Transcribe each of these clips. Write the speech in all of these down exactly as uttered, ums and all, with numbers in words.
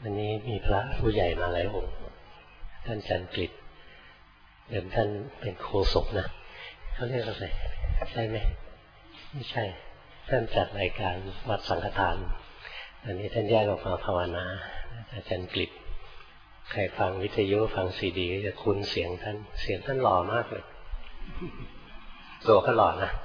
วันนี้มีพระผู้ใหญ่มาหลายองค์ท่านจันกฤษเดิมท่านเป็นโฆษกนะเขาเรียกอะไรใช่ไหมไม่ใช่ท่านจัดรายการวัดสังฆทานอันนี้ท่านแยกออกมาภาวนาอาจารย์กฤษใครฟังวิทยุฟังซีดีก็จะคุ้นเสียงท่านเสียงท่านหล่อมากเลยตัวก็หล่อนะ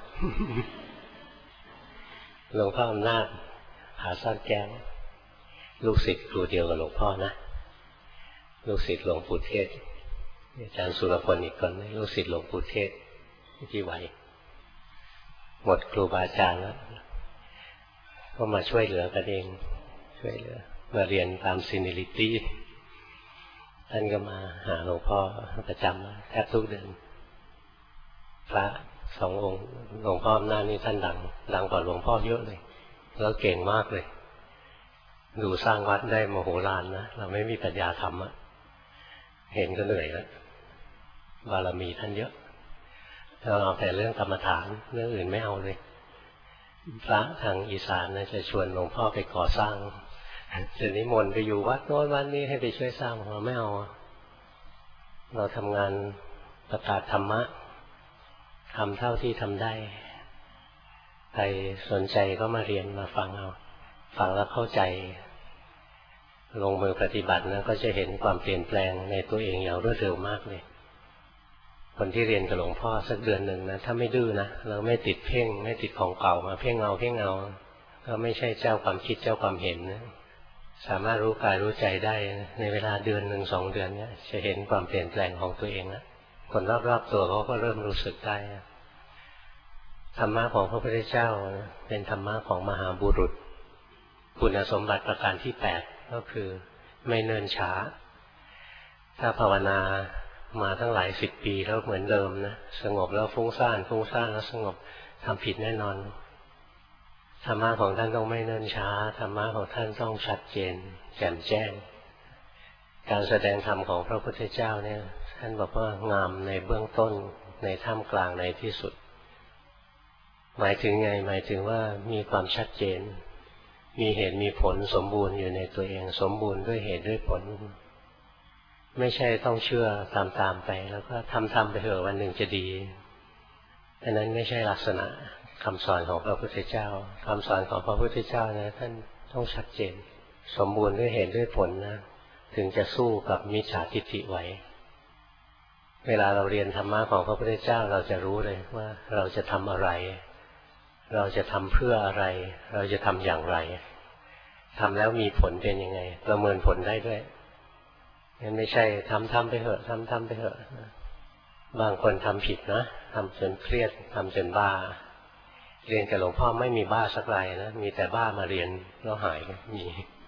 หลวงพ่ออำนาจผาซ่อนแก้วลูกศิษย์ครูเดียวกับหลวงพ่อนะลูกศิษย์หลวงปู่เทศอาจารย์สุรพลอีกคนลูกศิษย์หลวงปู่เทศที่ไหวหมดครูบาอาจารย์แล้วก็มาช่วยเหลือกันเองช่วยเหลือมาเรียนตามซีนิลิตี้ท่านก็มาหาหลวงพ่อประจำแทบทุกเดือนพระสององค์หลวงพ่อหน้านี่ท่านดังดังกว่าหลวงพ่อเยอะเลยแล้วเก่งมากเลยดูสร้างวัดได้มโหฬารนะเราไม่มีปัญญาทำอะเห็นก็เหนื่อยแล้วบารมีท่านเยอะเราเอาแต่เรื่องกรรมฐานเรื่องอื่นไม่เอาเลยพระทางอีสานนะจะชวนหลวงพ่อไปก่อสร้างจะนิมนต์ไปอยู่วัดโน้นวัดนี้ให้ไปช่วยสร้างเราไม่เอาเราทำงานประกาศธรรมะทำเท่าที่ทำได้ใครสนใจก็มาเรียนมาฟังเอาฟังแล้วเข้าใจลงมือปฏิบัตินะก็จะเห็นความเปลี่ยนแปลงในตัวเองอย่างรวดเร็วมากเลยคนที่เรียนกับหลวงพ่อสักเดือนหนึ่งนะถ้าไม่ดื้อนะเราไม่ติดเพ่งไม่ติดของเก่ามาเพ่งเอาเพ่งเอาก็ไม่ใช่เจ้าความคิดเจ้าความเห็นนะสามารถรู้กายรู้ใจได้ในเวลาเดือนหนึ่งสองเดือนเนี่ยจะเห็นความเปลี่ยนแปลงของตัวเองนะคนรอบๆตัวเขาก็เริ่มรู้สึกได้ธรรมะของพระพุทธเจ้าเป็นธรรมะของมหาบุรุษคุณสมบัติประการที่แปดก็คือไม่เนิ่นช้าถ้าภาวนามาทั้งหลายสิบปีแล้วเหมือนเดิมนะสงบแล้วฟุ้งซ่านฟุ้งซ่านแล้วสงบทำผิดแน่นอนธรรมะของท่านต้องไม่เนิ่นช้าธรรมะของท่านต้องชัดเจนแจ่มแจ้งการแสดงธรรมของพระพุทธเจ้าเนี่ยท่านบอกว่างามในเบื้องต้นในท่ามกลางในที่สุดหมายถึงไงหมายถึงว่ามีความชัดเจนมีเหตุมีผลสมบูรณ์อยู่ในตัวเองสมบูรณ์ด้วยเหตุด้วยผลไม่ใช่ต้องเชื่อตามๆไปแล้วก็ทำๆไปเถอะวันหนึ่งจะดีอันนั้นไม่ใช่ลักษณะคำสอนของพระพุทธเจ้าคำสอนของพระพุทธเจ้านะท่านต้องชัดเจนสมบูรณ์ด้วยเหตุด้วยผลนะถึงจะสู้กับมิจฉาทิฏฐิไหวเวลาเราเรียนธรรมะของพระพุทธเจ้าเราจะรู้เลยว่าเราจะทำอะไรเราจะทำเพื่ออะไรเราจะทำอย่างไรทำแล้วมีผลเป็นยังไงประเมินผลได้ด้วยงั้นไม่ใช่ทำทำไปเถอะทำทำไปเถอะบางคนทำผิดนะทำจนเครียดทำจนบ้าเรียนกับหลวงพ่อไม่มีบ้าสักรายนะมีแต่บ้ามาเรียนแล้วหายมี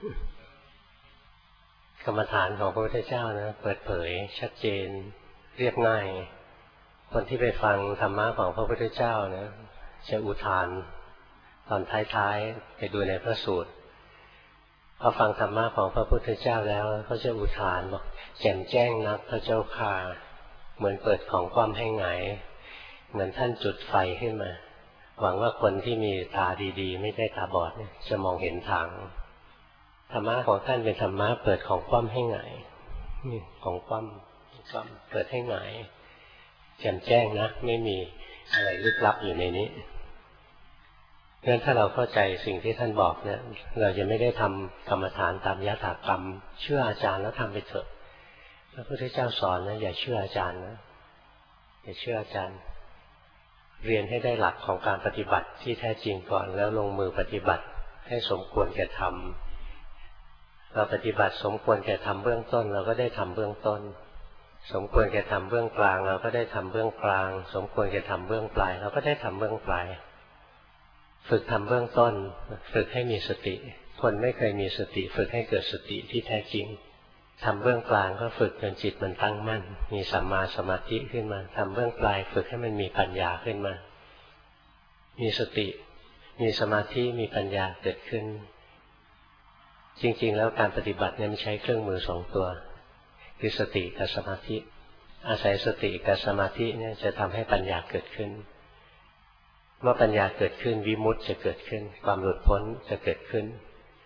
กรรมฐานของพระพุทธเจ้านะเปิดเผยชัดเจนเรียบง่ายคนที่ไปฟังธรรมะของพระพุทธเจ้านะจะอุทานตอนท้ายๆไปดูในพระสูตรพอฟังธรรมะของพระพุทธเจ้าแล้วเขาจะอุทานบอกแจ่มแจ้งนักพระเจ้าข่าเหมือนเปิดของคว่ำให้หงายเหมือนท่านจุดไฟขึ้นมาหวังว่าคนที่มีตาดีๆไม่ได้ตาบอดจะมองเห็นทางธรรมะของท่านเป็นธรรมะเปิดของคว่ำให้หงายของคว่ำคว่ำเปิดให้หงายแจ่มแจ้งนะไม่มีอะไรลึกลับอยู่ในนี้เพราะฉะนั้นถ้าเราเข้าใจสิ่งที่ท่านบอกเนี่ยเราจะไม่ได้ทำกรรมฐานตามยถากรรมเชื่ออาจารย์แล้วทำไปเถอะพระพุทธเจ้าสอนนะอย่าเชื่ออาจารย์นะอย่าเชื่ออาจารย์เรียนให้ได้หลักของการปฏิบัติที่แท้จริงก่อนแล้วลงมือปฏิบัติให้สมควรแก่ธรรมเราปฏิบัติสมควรแก่ธรรมเบื้องต้นเราก็ได้ทำเบื้องต้นสมควรแก่ทำเบื้องกลางเราก็ได้ทำเบื้องกลางสมควรแก่ทำเบื้องปลายเราก็ได้ทำเบื้องปลายฝึกทำเบื้องต้นฝึกให้มีสติคนไม่เคยมีสติฝึกให้เกิดสติที่แท้จริงทำเบื้องกลางก็ฝึกจนจิตมันตั้งมั่นมีสัมมาสมาธิขึ้นมาทำเบื้องปลายฝึกให้มันมีปัญญาขึ้นมามีสติมีสมาธิมีปัญญาเกิดขึ้นจริงๆแล้วการปฏิบัติเนี่ยมันใช้เครื่องมือสองตัวคือสติกับสมาธิอาศัยสติกับสมาธิเนี่ยจะทำให้ปัญญาเกิดขึ้นเมื่อปัญญาเกิดขึ้นวิมุตติจะเกิดขึ้นความหลุดพ้นจะเกิดขึ้น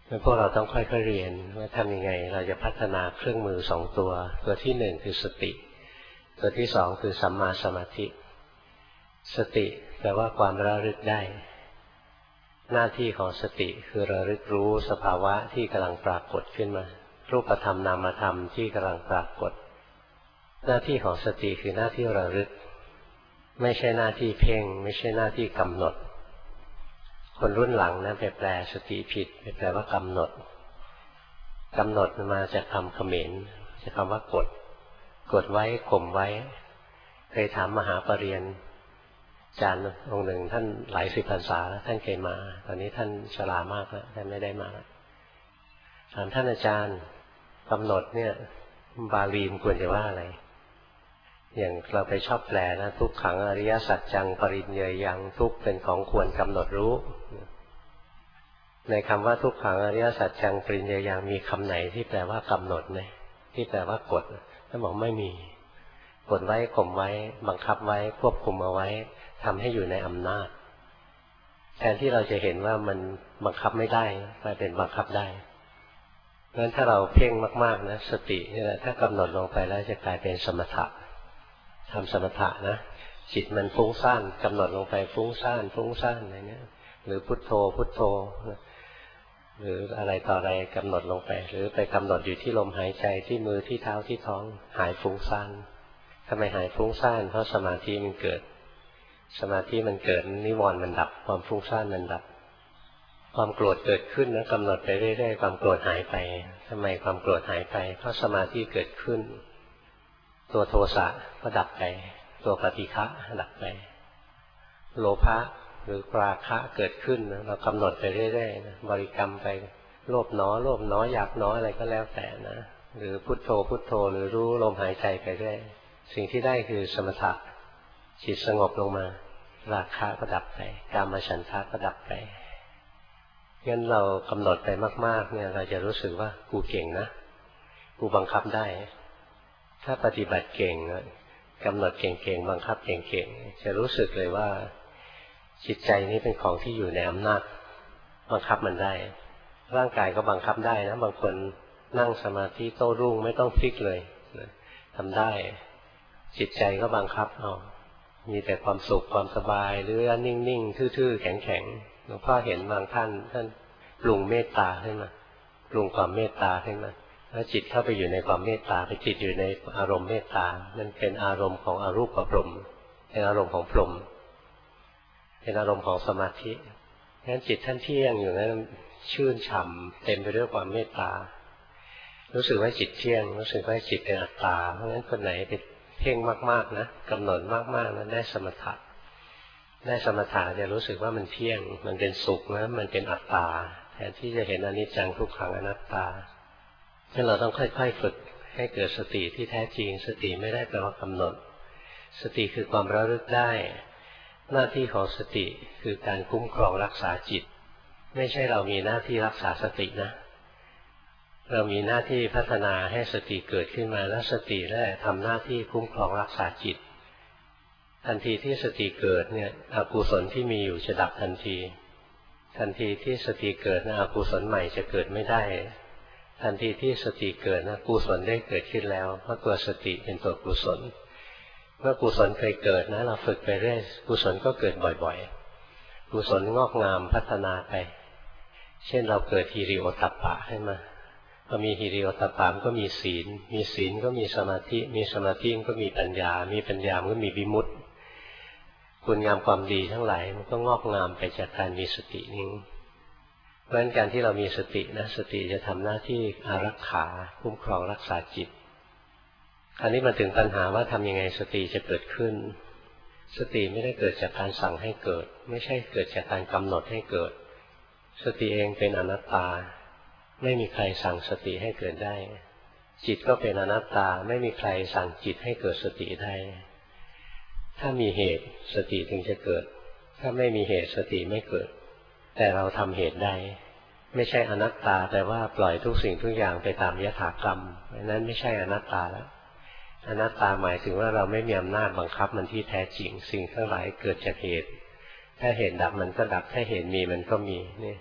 แล้วพวกเราต้องค่อยๆเรียนว่าทำยังไงเราจะพัฒนาเครื่องมือสองตัวตัวที่หนึ่งคือสติตัวที่สองคือสัมมาสมาธิสติแปลว่าความระลึกได้หน้าที่ของสติคือระลึกรู้สภาวะที่กำลังปรากฏขึ้นมารูปธรรมนามธรรมที่กำลังปรากฏหน้าที่ของสติคือหน้าที่ระลึกไม่ใช่หน้าที่เพ่งไม่ใช่หน้าที่กำหนดคนรุ่นหลังนะไปแปลสติผิดไปแปลว่ากำหนดกำหนดมาจากคำเขมรจากคำว่ากดกดไว้ข่มไว้เคยถามมหาปรริญญาอาจารย์องค์หนึ่งท่านหลายสิบพรรษาแล้วท่านเคยมาตอนนี้ท่านชรามากแล้วท่านไม่ได้มาถามท่านอาจารย์กำหนดเนี่ยบาลีมควรจะว่าอะไรอย่างเราไปชอบแปลนะทุกขังอริยสัจจังปริญเยยังทุกเป็นของควรกำหนดรู้ในคำว่าทุกขังอริยสัจจังปริญเยยังมีคำไหนที่แปลว่ากำหนดไหมที่แปลว่ากดท่านบอกไม่มีกดไว้ข่มไว้บังคับไว้ควบคุมเอาไว้ทำให้อยู่ในอำนาจแทนที่เราจะเห็นว่ามันบังคับไม่ได้กลายเป็นบังคับได้เพราะฉะนั้นถ้าเราเพ่งมากๆนะสตินี่แหละถ้ากำหนดลงไปแล้วจะกลายเป็นสมถะทำสมถะนะจิตมันฟุ้งซ่านกำหนดลงไปฟุ้งซ่านฟุ้งซ่านอะไรเนี้ยหรือพุทโธพุทโธหรืออะไรต่ออะไรกำหนดลงไปหรือไปกำหนดอยู่ที่ลมหายใจที่มือที่เท้าที่ท้องหายฟุ้งซ่านทำไมหายฟุ้งซ่านเพราะสมาธิมันเกิดสมาธิมันเกิดนิวรณ์มันดับความฟุ้งซ่านมันดับความโกรธเกิดขึ้นนะกำหนดไปเรื่อยๆความโกรธหายไปทำไมความโกรธหายไปเพราะสมาธิเกิดขึ้นตัวโทสะก็ดับไปตัวปฏิฆะดับไปโลภะหรือราคะเกิดขึ้นนะเรากำหนดไปเรื่อยๆนะบริกรรมไปโลภหนอโลภหนออยากหนออะไรก็แล้วแต่นะหรือพุทโธพุทโธหรือรู้ลมหายใจไปเรื่อยสิ่งที่ได้คือสมถะจิตสงบลงมาราคะก็ดับไปกามฉันทะก็ดับไปงั้นเรากำหนดไปมากๆเนี่ยเราจะรู้สึกว่ากูเก่งนะกูบังคับได้ถ้าปฏิบัติเก่งกำหนดเก่งๆบังคับเก่งๆจะรู้สึกเลยว่าจิตใจนี้เป็นของที่อยู่ในอำนาจบังคับมันได้ร่างกายก็บังคับได้นะบางคนนั่งสมาธิโต้รุ่งไม่ต้องพลิกเลยทำได้จิตใจก็บังคับเอามีแต่ความสุขความสบายหรือนิ่งๆทื่อๆแข็งๆหลวงพ่อเห็นบางท่านท่านปรุงเมตตาขึ้นมาปรุงความเมตตาขึ้นมาแล้วจิตเข้าไปอยู่ในความเมตตาไปจิตอยู่ในอารมณ์เมตตามันเป็นอารมณ์ของอรูปพรหมเป็นอารมณ์ของพรหมเป็นอารมณ์ของสมาธิงั้นจิตท่านเที่ยงอยู่นั้นชื่นฉ่ำเต็มไปด้วยความเมตตารู้สึกว่าจิตเที่ยงรู้สึกว่าจิตเป็นอัตตาเพราะฉะนั้นคนไหนไปเพ่งมากๆนะกำหนดมากๆนั้นได้สมถะได้สมถะจะรู้สึกว่ามันเที่ยงมันเป็นสุขนะมันเป็นอัตตาแทนที่จะเห็นอนิจจังทุกขังอนัตตาถ้าเราต้องค่อยๆฝึกให้เกิดสติที่แท้จริงสติไม่ได้แปลว่ากำหนดสติคือความระลึกได้หน้าที่ของสติคือการคุ้มครองรักษาจิตไม่ใช่เรามีหน้าที่รักษาสตินะเรามีหน้าที่พัฒนาให้สติเกิดขึ้นมาแล้วสติได้ทำหน้าที่คุ้มครองรักษาจิตทันทีที่สติเกิดเนี่ยอกุศลที่มีอยู่จะดับทันทีทันทีที่สติเกิดนะอกุศลใหม่จะเกิดไม่ได้ทันทีที่สติเกิดนะกุศลได้เกิดขึ้นแล้วเพราะตัวสติเป็นตัวกุศลเมื่อกุศลเคยเกิดนะเราฝึกไปเรื่อยกุศลก็เกิดบ่อยๆกุศลงอกงามพัฒนาไปเช่นเราเกิดฮิริโอตตัปปะขึ้นมาพอมีฮิริโอตตัปปะก็มีศีลมีศีลก็มีสมาธิมีสมาธิก็มีปัญญามีปัญญาก็มีวิมุตติคุณงามความดีทั้งหลายมันก็งอกงามไปจากการมีสตินี้เพราะฉะนั้นการที่เรามีสตินะสติจะทำหน้าที่อารักขาคุ้มครองรักษาจิตคราวนี้มาถึงปัญหาว่าทำยังไงสติจะเกิดขึ้นสติไม่ได้เกิดจากการสั่งให้เกิดไม่ใช่เกิดจากการกำหนดให้เกิดสติเองเป็นอนัตตาไม่มีใครสั่งสติให้เกิดได้จิตก็เป็นอนัตตาไม่มีใครสั่งจิตให้เกิดสติได้ถ้ามีเหตุสติถึงจะเกิดถ้าไม่มีเหตุสติไม่เกิดแต่เราทำเหตุได้ไม่ใช่อนัตตาแต่ว่าปล่อยทุกสิ่งทุกอย่างไปตามยถากรรมนั้นไม่ใช่อนัตตาแล้วอนัตตาหมายถึงว่าเราไม่มีอำนาจบังคับมันที่แท้จริงสิ่งทั้งหลายเกิดจากเหตุถ้าเหตุดับมันก็ดับถ้าเหตุมีมันก็มีนี่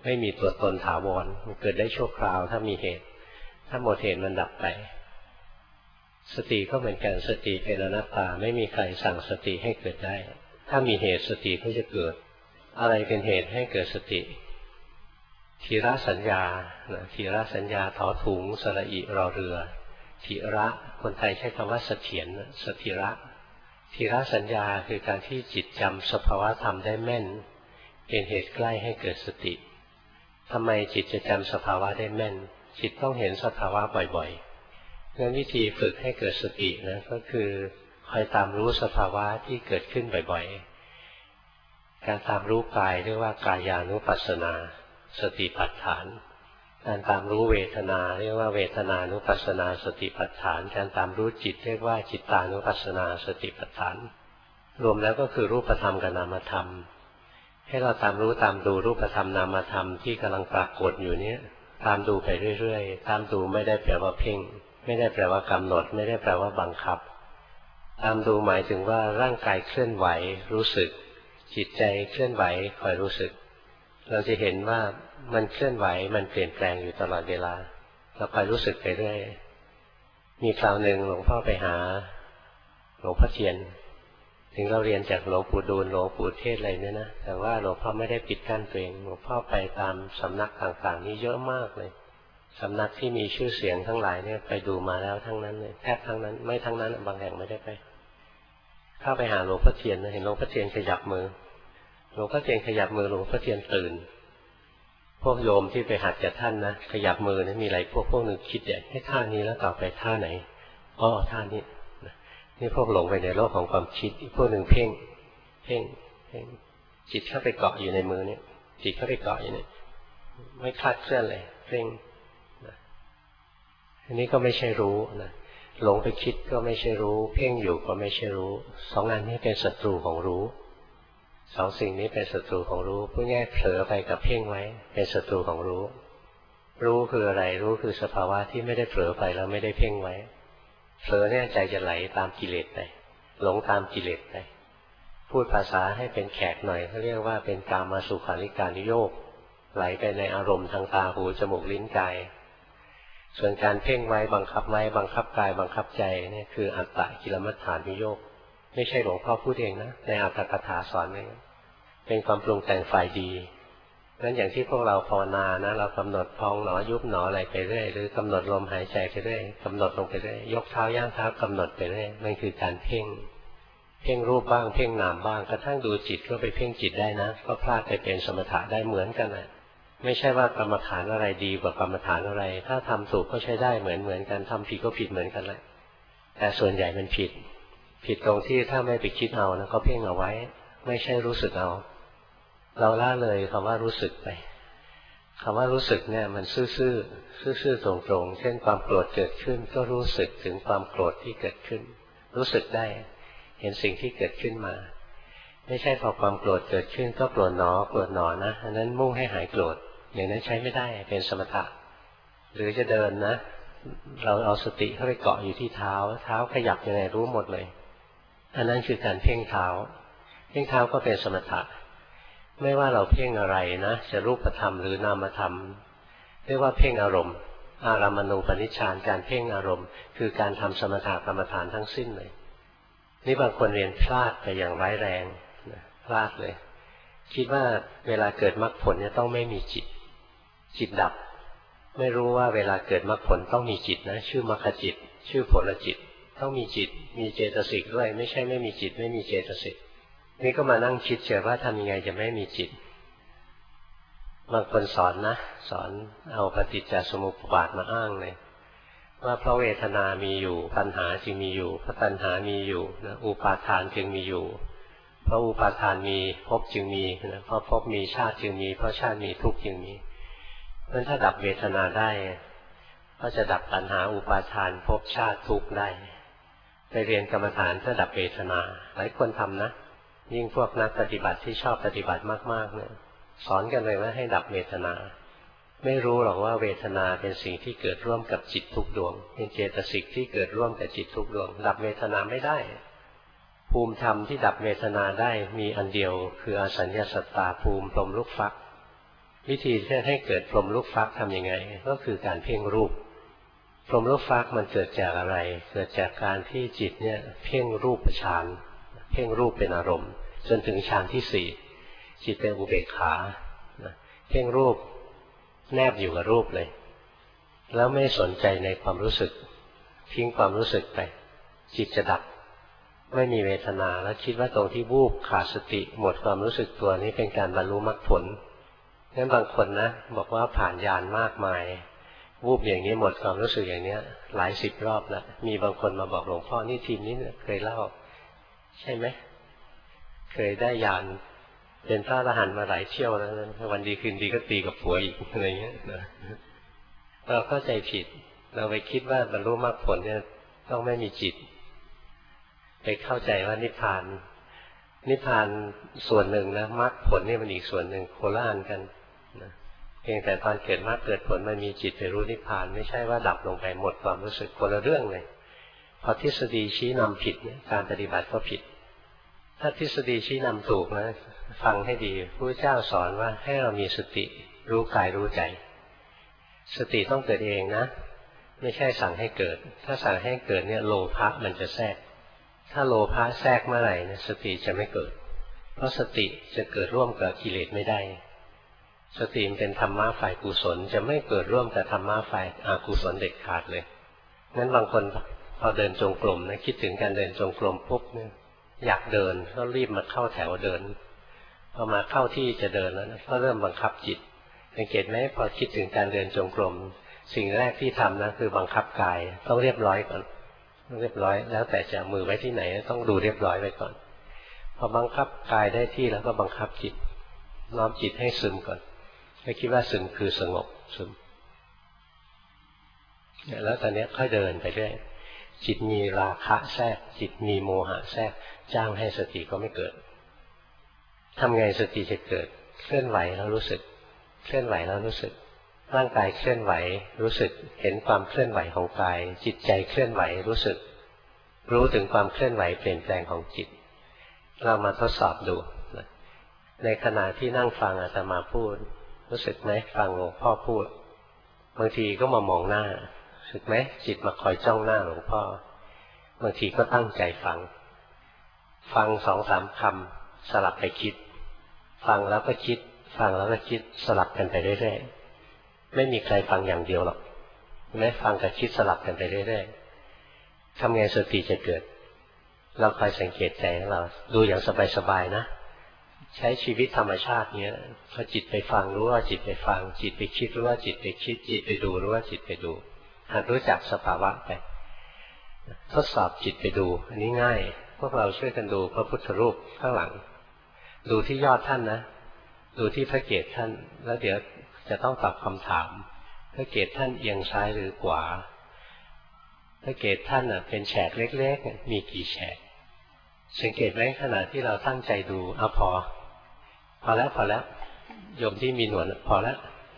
ไม่มีตัวตนถาวรมันเกิดได้ชั่วคราวถ้ามีเหตุถ้าหมดเหตุมันดับไปสติก็เหมือนกันสติเป็นอนัตตาไม่มีใครสั่งสติให้เกิดได้ถ้ามีเหตุสติก็จะเกิดอะไรเป็นเหตุให้เกิดสติทีระสัญญาทีระสัญญาถอถุงสระอิรอเรือทีระคนไทยใช้คำว่าเสถียรสถิระทีระสัญญาคือการที่จิตจำสภาวะธรรมได้แม่นเป็นเหตุใกล้ให้เกิดสติทำไมจิตจะจำสภาวะได้แม่นจิตต้องเห็นสภาวะบ่อยๆงั้นวิธีฝึกให้เกิดสตินะก็คือคอยตามรู้สภาวะที่เกิดขึ้นบ่อยๆการตามรู้กายเรียกว่ากายานุปัสสนาสติปัฏฐานการตามรู้เวทนาเรียกว่าเวทนานุปัสสนาสติปัฏฐานการตามรู้จิตเรียกว่าจิตตานุปัสสนาสติปัฏฐานรวมแล้วก็คือรูปธรรมกับนามธรรมให้เราตามรู้ตามดูรูปธรรมนามธรรมที่กำลังปรากฏอยู่เนี้ยตามดูไปเรื่อยๆตามดูไม่ได้แปลว่าเพ่งไม่ได้แปลว่ากำหนดไม่ได้แปลว่าบังคับตามดูหมายถึงว่าร่างกายเคลื่อนไหวรู้สึกจิตใจเคลื่อนไหวคอยรู้สึกเราจะเห็นว่ามันเคลื่อนไหวมันเปลี่ยนแปลงอยู่ตลอดเวลาเราคอยรู้สึกไปเรื่อยมีคราวหนึ่งหลวงพ่อไปหาหลวงพ่อเทียนถึงเราเรียนจากหลวงปู่ดูลหลวงปู่เทศอะไรเนี่ยนะแต่ว่าหลวงพ่อไม่ได้ปิดกั้นตัวเองหลวงพ่อไปตามสำนักต่างๆนี่เยอะมากเลยสำนักที่มีชื่อเสียงทั้งหลายเนี่ยไปดูมาแล้วทั้งนั้นเลยแทบทั้งนั้นไม่ทั้งนั้นบางแห่งไม่ได้ไปเข้าไปหาหลวงพ่อเทียนนะเห็นหลวงพ่อเทียนขยับมือหลวงพ่อเทียนขยับมือหลวงพ่อเทียนตื่นพวกโยมที่ไปหัดจากท่านนะขยับมือนะมีอะไรพวกพวกหนึ่งคิดอย่างให้ท่านี้แล้วต่อไปท่าไหนอ๋อท่านี้นี่พวกหลงไปในโลกของความคิดอีกพวกหนึ่งเพ่งเพ่งเพ่งจิตเข้าไปเกาะอยู่ในมือเนี่ยจิตเข้าไปเกาะอยู่เนี่ยไม่คลาดเคลื่อนเลยเพ่งอันนี้ก็ไม่ใช่รู้นะหลงไปคิดก็ไม่ใช่รู้เพ่งอยู่ก็ไม่ใช่รู้สองอันนี้เป็นศัตรูของรู้สองสิ่งนี้เป็นศัตรูของรู้ผู้ง่ายเผลอไปกับเพ่งไว้เป็นศัตรูของรู้รู้คืออะไรรู้คือสภาวะที่ไม่ได้เผลอไปแล้วไม่ได้เพ่งไว้เผลอเนี่ยใจจะไหลตามกิเลสไปหลงตามกิเลสไปพูดภาษาให้เป็นแขกหน่อยเขาเรียกว่าเป็นกามสุขาริการนิโยคไหลไปในอารมณ์ทางตาหูจมูกลิ้นกายส่วนการเพ่งไว้บังคับไว้บังคับกายบังคับใจนี่คืออัตตกิลมัฏฐานิโยคไม่ใช่หลวงพ่อพูดเองนะในอัตถกถาสอนไว้เป็นความปรุงแต่งฝ่ายดีงั้นอย่างที่พวกเราภาวนานะเรากำหนดพองหนอยุบหนออะไรไปเรื่อยหรือกำหนดลมหายใจไปเรื่อยกำหนดลงไปเรื่อยยกเท้าย่างเท้ากำหนดไปเรื่อยมันคือการเพ่งเพ่งรูปบ้างเพ่งนามบ้างกระทั่งดูจิตก็ไปเพ่งจิตได้นะก็พลาดไปเป็นสมถะได้เหมือนกันนะไม่ใช่ว่ากรรมฐานอะไรดีกว่ากรรมฐานอะไรถ้าทำถูกก็ใช้ได้เหมือนเหมือนกันทำผิดก็ผิดเหมือนกันแหละแต่ส่วนใหญ่มันผิดผิดตรงที่ถ้าไม่ไปคิดเอานะก็เพ่งเอาไว้ไม่ใช่รู้สึกเอาเราละเลยคำว่ารู้สึกไปคำว่ารู้สึกเนี่ยมันซื่อๆซื่อๆตรงๆเช่นความโกรธเกิดขึ้นก็รู้สึกถึงความโกรธที่เกิดขึ้นรู้สึกได้เห็นสิ่งที่เกิดขึ้นมาไม่ใช่พอความโกรธเกิดขึ้นก็โกรธหนอโกรธหนอนะอันนั้นมุ่งให้หายโกรธอย่างนั้นใช้ไม่ได้เป็นสมถะหรือจะเดินนะเราเอาสติเข้าไปเกาะอยู่ที่เท้าเท้าขยับยังไงรู้หมดเลยอันนั้นคือการเพ่งเท้าเพ่งเท้าก็เป็นสมถะไม่ว่าเราเพ่งอะไรนะจะรูปธรรมหรือนามธรรมเรียกว่าเพ่งอารมณ์อารามณูปนิชฌานการเพ่งอารมณ์คือการทำสมถะกรรมฐานทั้งสิ้นเลยนี่บางคนเรียนพลาดไปอย่างร้ายแรงพลาดเลยคิดว่าเวลาเกิดมรรคผลเนี่ยต้องไม่มีจิตจิตดับไม่รู้ว่าเวลาเกิดมรรคผลต้องมีจิตนะชื่อมรรคจิตชื่อผลจิตต้องมีจิตมีเจตสิกด้วยไม่ใช่ไม่มีจิตไม่มีเจตสิกนี่ก็มานั่งคิดเฉยว่าทำยังไงจะไม่มีจิตบางคนสอนนะสอนเอาปฏิจจสมุปบาทมาอ้างเลยว่าเพราะเวทนามีอยู่ตัณหาจึงมีอยู่เพราะตัณหามีอยู่นะอุปาทานจึงมีอยู่เพราะอุปาทานมีภพจึงมีนะเพราะภพมีชาติจึงมีเพราะชาติมีทุกข์จึงมีเพราะถ้าดับเวทนาได้ก็จะดับตัณหาอุปาทานภพชาติทุกข์ได้ไปเรียนกรรมฐานเพื่อดับเวทนาหลายคนทำนะยิ่งพวกนักปฏิบัติที่ชอบปฏิบัติมากๆเนี่ยสอนกันเลยว่าให้ดับเวทนาไม่รู้หรอกว่าเวทนาเป็นสิ่งที่เกิดร่วมกับจิตทุกดวงเป็นเจตสิกที่เกิดร่วมกับจิตทุกดวงดับเวทนาไม่ได้ภูมิธรรมที่ดับเวทนาได้มีอันเดียวคืออสัญญาสัตตาภูมิพรหมลูกฟักวิธีที่จะให้เกิดพรหมลูกฟักทำยังไงก็คือการเพ่งรูปพรหมลูกฟักมันเกิดจากอะไรเกิดจากการที่จิตเนี่ยเพ่งรูปฌานเพ่งรูปเป็นอารมณ์จนถึงฌานที่สี่จิตเป็นอุเบกขาเพ่งรูปแนบอยู่กับรูปเลยแล้วไม่สนใจในความรู้สึกทิ้งความรู้สึกไปจิตจะดับไม่มีเวทนาแล้วคิดว่าตรงที่วูบขาดสติหมดความรู้สึกตัวนี้เป็นการบรรลุมรรคผลงั้นบางคนนะบอกว่าผ่านญาณมากมายวูบอย่างนี้หมดความรู้สึกอย่างนี้หลายสิบรอบแล้วมีบางคนมาบอกหลวงพ่อนี่ทีมนี้เคยเล่าใช่ไหมเคยได้ญาณเป็นพระอรหันต์มาหลายเที่ยวแล้ววันดีคืนดีก็ตีกับผัวอีกอะไรเงี้ยเราเข้าใจผิดเราไปคิดว่าบรรลุมรรคผลเนี่ยต้องไม่มีจิตไปเข้าใจว่านิพพานนิพพานส่วนหนึ่งนะมรรคผลนี่มันอีกส่วนหนึ่งโคละอันกันนะเพียงแต่ตอนเกิดมรรคเกิดผลมันมีจิตไปรู้นิพพานไม่ใช่ว่าดับลงไปหมดความรู้สึกคนละเรื่องเลยพอทฤษฎีชี้นำผิดการปฏิบัติก็ผิดถ้าทฤษฎีชี้นำถูกนะฟังให้ดีพระเจ้าสอนว่าให้เรามีสติรู้กายรู้ใจสติต้องเกิดเองนะไม่ใช่สั่งให้เกิดถ้าสั่งให้เกิดเนี่ยโลภะมันจะแทรกถ้าโลภะแทรกเมื่อไหร่เนี่ยสติจะไม่เกิดเพราะสติจะเกิดร่วมกับกิเลสไม่ได้สติเป็นธรรมะฝ่ายกุศลจะไม่เกิดร่วมกับธรรมะฝ่ายอกุศลเด็ดขาดเลยงั้นบางคนพอเดินจงกรมนะคิดถึงการเดินจงกรมปุ๊บเนี่ยอยากเดินก็รีบมาเข้าแถวเดินพอมาเข้าที่จะเดินแล้วก็เริ่มบังคับจิตสังเกตไหมพอคิดถึงการเดินจงกรมสิ่งแรกที่ทำนะคือบังคับกายต้องเรียบร้อยก่อนต้องเรียบร้อยแล้วแต่จะมือไว้ที่ไหนต้องดูเรียบร้อยไว้ก่อนพอบังคับกายได้ที่แล้วก็บังคับจิตน้อมจิตให้ซึมก่อนให้คิดว่าซึมคือสงบซึมแล้วตอนนี้ค่อยเดินไปเรื่อยจิตมีราคะแทรกจิตมีโมหะแทรกจ้างให้สติก็ไม่เกิดทำไงสติจะเกิดเคลื่อนไหวแล้วรู้สึกเคลื่อนไหวแล้วรู้สึกร่างกายเคลื่อนไหวรู้สึกเห็นความเคลื่อนไหวของกายจิตใจเคลื่อนไหวรู้สึกรู้ถึงความเคลื่อนไหวเปลี่ยนแปลงของจิตเรามาทดสอบดูในขณะที่นั่งฟังอาตมาพูดรู้สึกไหมฟังหลวงพ่อพูดบางทีก็มามองหน้ารู้สึกไหมจิตมาคอยจ้องหน้าหลวงพ่อบางทีก็ตั้งใจฟังฟังสองสามคำสลับไปคิดฟังแล้วก็คิดฟังแล้วก็คิดสลับกันไปเรื่อยๆไม่มีใครฟังอย่างเดียวหรอกแม้ฟังกับคิดสลับกันไปเรื่อยๆทำไงสติจะเกิดเราคอยสังเกตใจของเราดูอย่างสบายๆนะใช้ชีวิตธรรมชาติเนี้ยพอจิตไปฟังรู้ว่าจิตไปฟังจิตไปคิดรู้ว่าจิตไปคิดจิตไปดูรู้ว่าจิตไปดูหัดรู้จักสภาวะไปทดสอบจิตไปดูอันนี้ง่ายพวกเราช่วยกันดูพระพุทธรูปข้างหลังดูที่ยอดท่านนะดูที่พระเกศท่านแล้วเดี๋ยวจะต้องตอบคำถามพระเกศท่านเอียงซ้ายหรือขวาพระเกศท่านเป็นแฉกเล็กๆมีกี่แฉกสังเกตไหมขณะที่เราตั้งใจดูเอาพอพอแล้วพอแล้วโยมที่มีหนวดพอแล้ว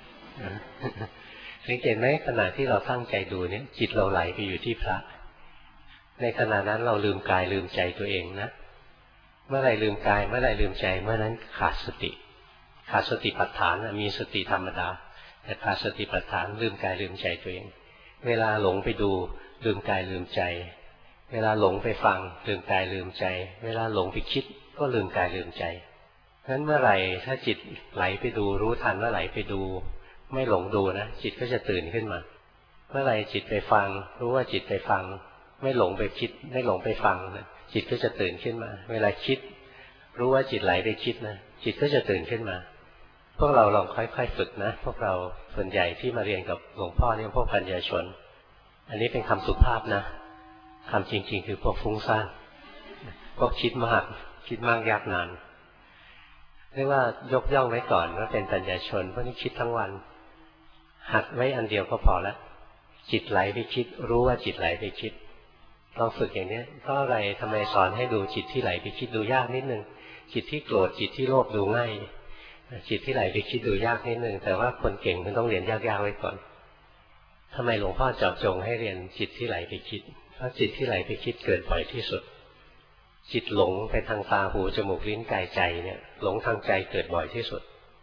สังเกตไหมขณะที่เราตั้งใจดูเนี่ยจิตเราไหลไปอยู่ที่พระในขณะนั้นเราลืมกายลืมใจตัวเองนะเมื่อไรลืมกายเมื่อไรลืมใจเมื่อนั้นขาดสติขาดสติปัฏฐานมีสติธรรมดาแต่ขาดสติปัฏฐานลืมกายลืมใจตัวเองเวลาหลงไปดูลืมกายลืมใจเวลาหลงไปฟังลืมกายลืมใจเวลาหลงไปคิดก็ลืมกายลืมใจเพราะฉะนั้นเมื่อไหร่ถ้าจิตไหลไปดูรู้ทันว่าไหลไปดูไม่หลงดูนะจิตก็จะตื่นขึ้นมาเมื่อไหร่จิตไปฟังรู้ว่าจิตไปฟังไม่หลงไปคิดไม่หลงไปฟังนะจิตก็จะตื่นขึ้นมาเวลาคิดรู้ว่าจิตไหลไปคิดนะจิตก็จะตื่นขึ้นมาพวกเราลองค่อยๆฝึกนะพวกเราส่วนใหญ่ที่มาเรียนกับหลวงพ่อเนี่ยพวกปัญญาชนอันนี้เป็นคำสุภาพนะคำจริงๆคือพวกฟุ้งซ่านพวกคิดมากคิดมากยากนานเรียกว่ายกย่องไว้ก่อนว่าเป็นปัญญาชนพวกนี้คิดทั้งวันหัดไว้อันเดียวก็พอแล้วจิตไหลไปคิดรู้ว่าจิตไหลไปคิดลองฝึกอย่างนี้เพราะอะไรทำไมสอนให้ดูจิตที่ไหลไปคิดดูยากนิดนึงจิตที่โกรธจิตที่โลภดูง่ายจิตที่ไหลไปคิดดูยากนิดนึงแต่ว่าคนเก่งมันต้องเรียนยากๆไว้ก่อนทำไมหลวงพ่อเจาะจงให้เรียนจิตที่ไหลไปคิดเพราะจิตที่ไหลไปคิดเกิดบ่อยที่สุดจิตหลงไปทางตาหูจมูกลิ้นกายใจเนี่ยหลงทางใจเกิดบ่อยที่สุด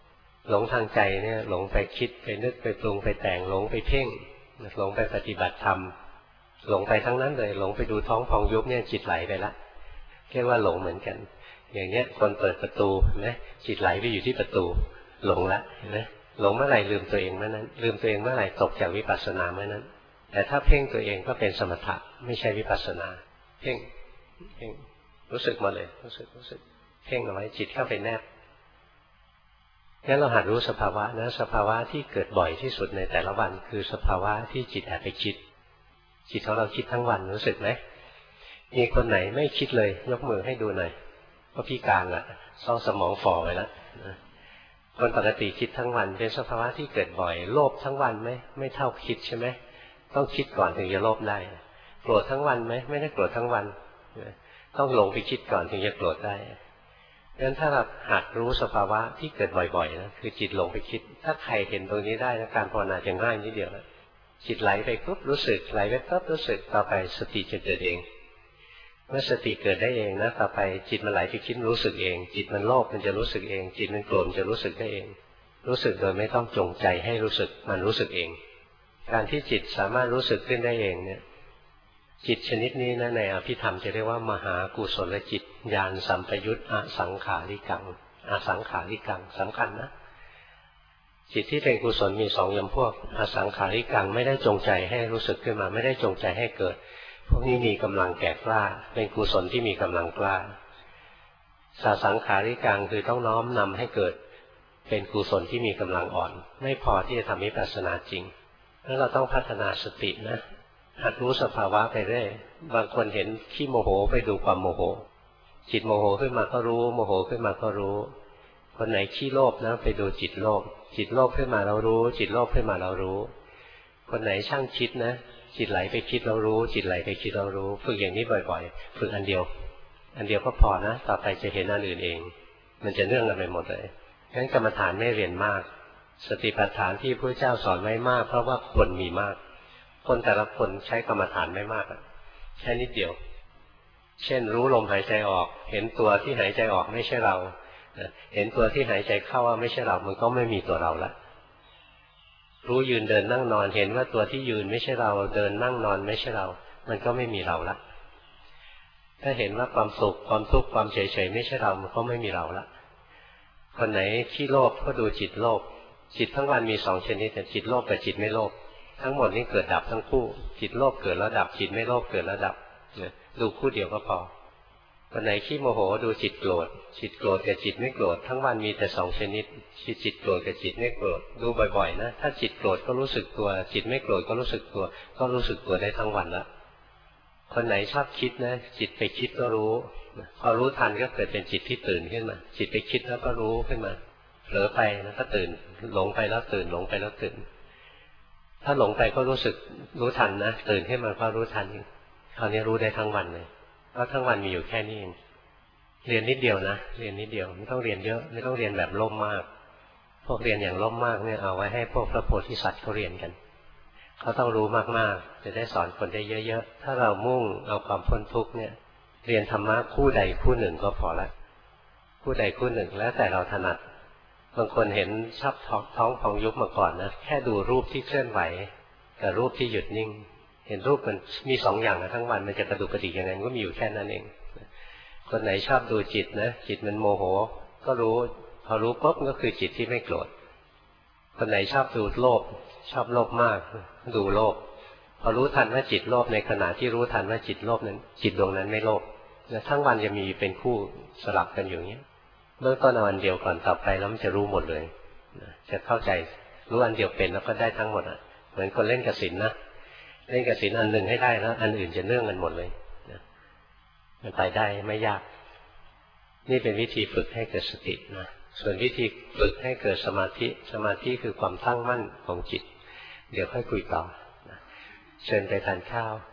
หลงทางใจเนี่ยหลงไปคิดไปนึกไปปรุงไปแต่งหลงไปเพ่งหลงไปปฏิบัติธรรมหลงไปทั้งนั้นเลยหลงไปดูท้องพองยุบเนี่ยจิตไหลไปละเรียกว่าหลงเหมือนกันอย่างเงี้ยคนเปิดประตูเห็นไหมจิตไหลไปอยู่ที่ประตูหลงละเห็นไหมหลงเมื่อไหร่ลืมตัวเองเมื่อนั้นลืมตัวเองเมื่อไหร่ตกจากวิปัสสนาเมื่อนั้นแต่ถ้าเพ่งตัวเองก็เป็นสมถะไม่ใช่วิปัสสนาเพ่งเพ่งรู้สึกมาเลยรู้สึกรู้สึกเพ่งเอาไว้จิตเข้าไปแนบงั้นเราหัดรู้สภาวะนะสภาวะที่เกิดบ่อยที่สุดในแต่ละวันคือสภาวะที่จิตแอบไปคิดจิตของเราคิดทั้งวันรู้สึกไหมมีคนไหนไม่คิดเลยยกมือให้ดูหน่อยก็พิการละซ่อสมองฝ่อไปแล้วคนปกติคิดทั้งวันเป็นสภาวะที่เกิดบ่อยโลภทั้งวันไหมไม่เท่าคิดใช่ไหมต้องคิดก่อนถึงจะโลภได้โกรธทั้งวันไหมไม่ได้โกรธทั้งวันต้องลงไปคิดก่อนถึงจะโกรธได้งั้นถ้าเราหัดรู้สภาวะที่เกิดบ่อยๆนะคือจิตลงไปคิดถ้าใครเห็นตรงนี้ได้นะการภาวนาจะง่ายนิดเดียวนะจิตไหลไปปุ๊บรู้สึกไหลไปปุ๊บรู้สึกต่อไปสติจะเกิดเองเมื่อสติเกิดได้เองนะต่อไปจิตมันไหลไปคิดรู้สึกเองจิตมันโลภมันจะรู้สึกเองจิตมันโกรธจะรู้สึกได้เองรู้สึกโดยไม่ต้องจงใจให้รู้สึกมันรู้สึกเองการที่จิตสามารถรู้สึกขึ้นได้เองเนี่ยจิตชนิดนี้นะในอภิธรรมจะเรียกว่ามหากุศลจิตญาณสัมปยุตอสังขาริกังอสังขาริกังสำคัญนะจิตที่เป็นกุศลมีสองจำพวกอสังขาริกังไม่ได้จงใจให้รู้สึกขึ้นมาไม่ได้จงใจให้เกิดพวกนี้มีกำลังแก่กล้าเป็นกุศลที่มีกำลังกล้าสสังขาริกังคือต้องน้อมนำให้เกิดเป็นกุศลที่มีกำลังอ่อนไม่พอที่จะทำวิปัสสนาจริงแล้วเราต้องพัฒนาสตินะหัดรู้สภาวะไปเรื่อยบางคนเห็นขี้โมโหไปดูความโมโหจิตโมโหขึ้นมาก็รู้โมโหขึ้นมาก็รู้คนไหนขี้โลภนะไปดูจิตโลภจิตโลภขึ้นมาเรารู้จิตโลภขึ้นมาเรารู้คนไหนช่างคิดนะจิตไหลไปคิดเรารู้จิตไหลไปคิดเรารู้ฝึกอย่างนี้บ่อยๆฝึกอันเดียวอันเดียวก็พอนะต่อไปจะเห็นอันอื่นเองมันจะเนื่องกันไปหมดเลยงั้นกรรมฐานไม่เรียนมากสติปัฏฐานที่พระเจ้าสอนไว้มากเพราะว่าคนมีมากคนแต่ละคนใช้กรรมฐานไม่มากแค่นิดเดียวเช่นรู้ลมหายใจออกเห็นตัวที่หายใจออกไม่ใช่เราเห็นตัวที่หายใจเข้าว่าไม่ใช่เรามันก็ไม่มีตัวเราละรู้ยืนเดินนั่งนอนเห็นว่าตัวที่ยืนไม่ใช่เราเดินนั่งนอนไม่ใช่เรามันก็ไม่มีเราละถ้าเห็นว่าความสุขความทุกข์ความเฉยๆไม่ใช่เรามันก็ไม่มีเราละคนไหนที่โลภก็ดูจิตโลภจิตทั้งวันมีสองชนิดแต่จิตโลภกับจิตไม่โลภทั้งหมดนี้เกิดดับทั้งคู่จิตโลภเกิดแล้วดับจิตไม่โลภเกิดแล้วดับดูคู่เดียวก็พอคนไหนขี้โมโหดูจิตโกรธจิตโกรธกับจิตไม่โกรธทั้งวันมีแต่สองชนิดจิตจิตโกรธกับจิตไม่โกรธดูบ่อยๆนะถ้าจิตโกรธก็รู้สึกตัวจิตไม่โกรธก็รู้สึกตัวก็รู้สึกตัวได้ทั้งวันละคนไหนชอบคิดนะจิตไปคิดก็รู้พอรู้ทันก็เกิดเป็นจิตที่ตื่นขึ้นมาจิตไปคิดแล้วก็รู้ขึ้นมาเผลอไปแล้วก็ตื่นหลงไปแล้วตื่นหลงไปแล้วตื่นถ้าหลงไปก็รู้สึกรู้ทันนะตื่นขึ้นมาก็รู้ทันคราวนี้รู้ได้ทั้งวันเลยเพราะทั้งวันมีอยู่แค่นี้เองเรียนนิดเดียวนะเรียนนิดเดียวไม่ต้องเรียนเยอะไม่ต้องเรียนแบบล่มมากพวกเรียนอย่างล่มมากเนี่ยเอาไว้ให้พวกพระโพธิสัตว์เขาเรียนกันเขาต้องรู้มากๆจะได้สอนคนได้เยอะๆถ้าเรามุ่งเอาความพ้นทุกข์เนี่ยเรียนธรรมะคู่ใดคู่หนึ่งก็พอละคู่ใดคู่หนึ่งแล้วแต่เราถนัดบางคนเห็นชอบท้องพองยุบมาก่อนนะแค่ดูรูปที่เคลื่อนไหวกับรูปที่หยุดนิ่งเห็นรูปมันมีสองอย่างนะทั้งวันมันจะกระดุกกระดิกยังไงก็มีอยู่แค่นั้นเองคนไหนชอบดูจิตนะจิตมันโมโหก็รู้พอรู้ปุ๊บก็คือจิตที่ไม่โกรธคนไหนชอบดูโลภชอบโลภมากดูโลภพอรู้ทันว่าจิตโลภในขณะที่รู้ทันว่าจิตโลภนั้นจิตดวงนั้นไม่โลภทั้งวันจะมีเป็นคู่สลับกันอยู่อย่างนี้เบื้องต้นเอาอันเดียวก่อนต่อไปแล้วมันจะรู้หมดเลยจะเข้าใจรู้อันเดียวเป็นแล้วก็ได้ทั้งหมดอ่ะเหมือนคนเล่นกสิณนะเล่นกสิณอันหนึ่งให้ได้แล้วอันอื่นจะเนื่องกันหมดเลยมันไปได้ไม่ยากนี่เป็นวิธีฝึกให้เกิดสตินะส่วนวิธีฝึกให้เกิดสมาธิสมาธิคือความตั้งมั่นของจิตเดี๋ยวค่อยคุยต่อเชิญไปทานข้าว